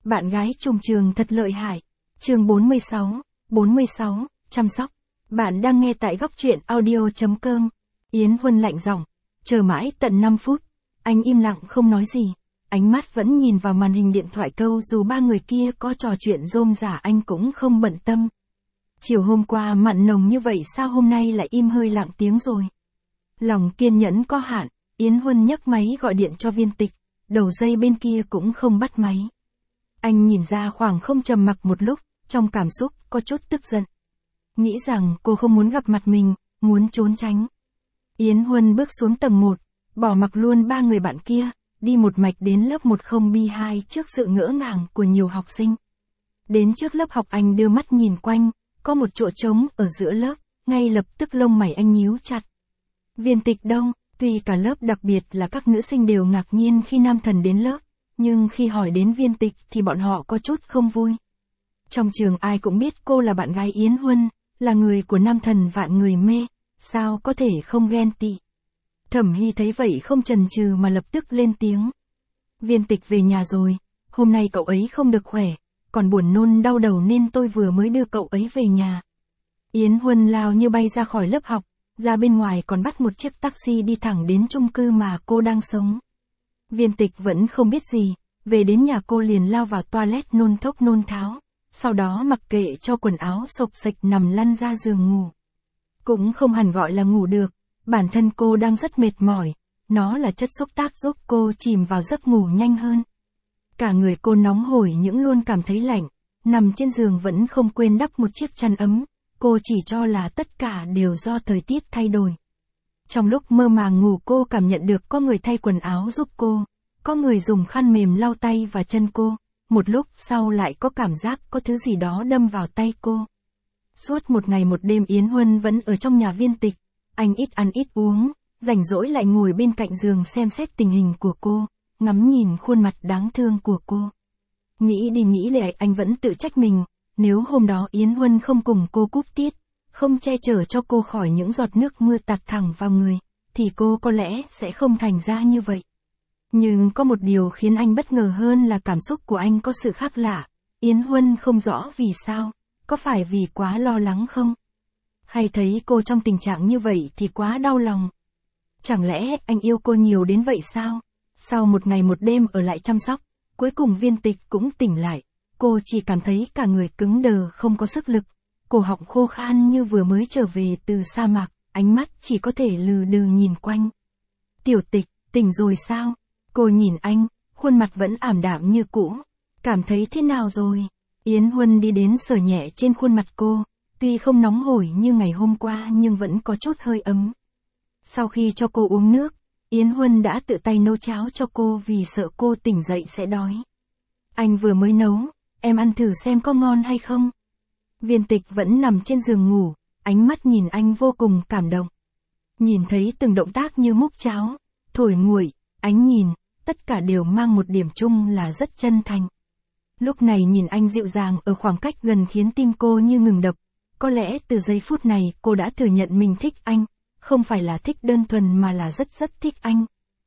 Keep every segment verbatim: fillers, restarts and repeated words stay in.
Bạn gái trùng trường thật lợi hại. Chương bốn mươi sáu, bốn mươi sáu, chăm sóc. Bạn đang nghe tại góc truyện audio chấm com. Yến Huân lạnh giọng, chờ mãi tận năm phút, anh im lặng không nói gì, ánh mắt vẫn nhìn vào màn hình điện thoại câu dù ba người kia có trò chuyện rôm rả anh cũng không bận tâm. Chiều hôm qua mặn nồng như vậy sao hôm nay lại im hơi lặng tiếng rồi. Lòng kiên nhẫn có hạn, Yến Huân nhấc máy gọi điện cho Viên Tịch, đầu dây bên kia cũng không bắt máy. Anh nhìn ra khoảng không trầm mặc một lúc, trong cảm xúc có chút tức giận. Nghĩ rằng cô không muốn gặp mặt mình, muốn trốn tránh. Yến Huân bước xuống tầng một, bỏ mặc luôn ba người bạn kia, đi một mạch đến lớp một không B hai trước sự ngỡ ngàng của nhiều học sinh. Đến trước lớp học anh đưa mắt nhìn quanh, có một chỗ trống ở giữa lớp, ngay lập tức lông mày anh nhíu chặt. Viên Tịch đâu? Tuy cả lớp đặc biệt là các nữ sinh đều ngạc nhiên khi Nam Thần đến lớp, nhưng khi hỏi đến Viên Tịch thì bọn họ có chút không vui. Trong trường ai cũng biết cô là bạn gái Yến Huân, là người của Nam Thần vạn người mê, sao có thể không ghen tị. Thẩm Hy thấy vậy không chần chừ mà lập tức lên tiếng. Viên Tịch về nhà rồi, hôm nay cậu ấy không được khỏe, còn buồn nôn đau đầu nên tôi vừa mới đưa cậu ấy về nhà. Yến Huân lao như bay ra khỏi lớp học, ra bên ngoài còn bắt một chiếc taxi đi thẳng đến chung cư mà cô đang sống. Viên Tịch vẫn không biết gì, về đến nhà cô liền lao vào toilet nôn thốc nôn tháo, sau đó mặc kệ cho quần áo xộc xệch nằm lăn ra giường ngủ. Cũng không hẳn gọi là ngủ được, bản thân cô đang rất mệt mỏi, nó là chất xúc tác giúp cô chìm vào giấc ngủ nhanh hơn. Cả người cô nóng hổi những luôn cảm thấy lạnh, nằm trên giường vẫn không quên đắp một chiếc chăn ấm, cô chỉ cho là tất cả đều do thời tiết thay đổi. Trong lúc mơ màng ngủ cô cảm nhận được có người thay quần áo giúp cô, có người dùng khăn mềm lau tay và chân cô, một lúc sau lại có cảm giác có thứ gì đó đâm vào tay cô. Suốt một ngày một đêm Yến Huân vẫn ở trong nhà Viên Tịch, anh ít ăn ít uống, rảnh rỗi lại ngồi bên cạnh giường xem xét tình hình của cô, ngắm nhìn khuôn mặt đáng thương của cô. Nghĩ đi nghĩ lại anh vẫn tự trách mình, nếu hôm đó Yến Huân không cùng cô cúp tiết, không che chở cho cô khỏi những giọt nước mưa tạt thẳng vào người, thì cô có lẽ sẽ không thành ra như vậy. Nhưng có một điều khiến anh bất ngờ hơn là cảm xúc của anh có sự khác lạ. Yến Huân không rõ vì sao, có phải vì quá lo lắng không? Hay thấy cô trong tình trạng như vậy thì quá đau lòng? Chẳng lẽ anh yêu cô nhiều đến vậy sao? Sau một ngày một đêm ở lại chăm sóc, cuối cùng Viên Tịch cũng tỉnh lại. Cô chỉ cảm thấy cả người cứng đờ không có sức lực, cổ họng khô khan như vừa mới trở về từ sa mạc, ánh mắt chỉ có thể lừ đừ nhìn quanh. Tiểu Tịch, tỉnh rồi sao? Cô nhìn anh, khuôn mặt vẫn ảm đạm như cũ. Cảm thấy thế nào rồi? Yến Huân đi đến sờ nhẹ trên khuôn mặt cô, tuy không nóng hổi như ngày hôm qua nhưng vẫn có chút hơi ấm. Sau khi cho cô uống nước, Yến Huân đã tự tay nấu cháo cho cô vì sợ cô tỉnh dậy sẽ đói. Anh vừa mới nấu, em ăn thử xem có ngon hay không? Viên Tịch vẫn nằm trên giường ngủ, ánh mắt nhìn anh vô cùng cảm động. Nhìn thấy từng động tác như múc cháo, thổi nguội, ánh nhìn, tất cả đều mang một điểm chung là rất chân thành. Lúc này nhìn anh dịu dàng ở khoảng cách gần khiến tim cô như ngừng đập. Có lẽ từ giây phút này cô đã thừa nhận mình thích anh, không phải là thích đơn thuần mà là rất rất thích anh.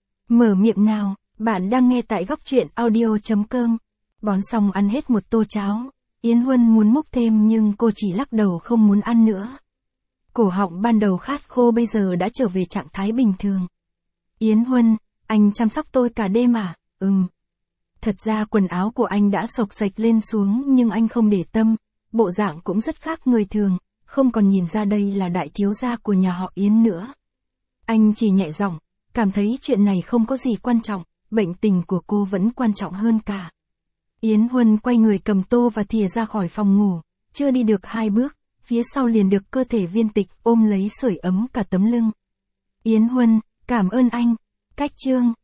Mở miệng nào, bạn đang nghe tại góc truyện audio chấm com. Bón xong ăn hết một tô cháo, Yến Huân muốn múc thêm nhưng cô chỉ lắc đầu không muốn ăn nữa. Cổ họng ban đầu khát khô bây giờ đã trở về trạng thái bình thường. Yến Huân, anh chăm sóc tôi cả đêm à? Ừm. Thật ra quần áo của anh đã xộc xệch lên xuống nhưng anh không để tâm, bộ dạng cũng rất khác người thường, không còn nhìn ra đây là đại thiếu gia của nhà họ Yến nữa. Anh chỉ nhẹ giọng, cảm thấy chuyện này không có gì quan trọng, bệnh tình của cô vẫn quan trọng hơn cả. Yến Huân quay người cầm tô và thìa ra khỏi phòng ngủ, chưa đi được hai bước, phía sau liền được cơ thể Viên Tịch ôm lấy sưởi ấm cả tấm lưng. Yến Huân, cảm ơn anh. Cách chương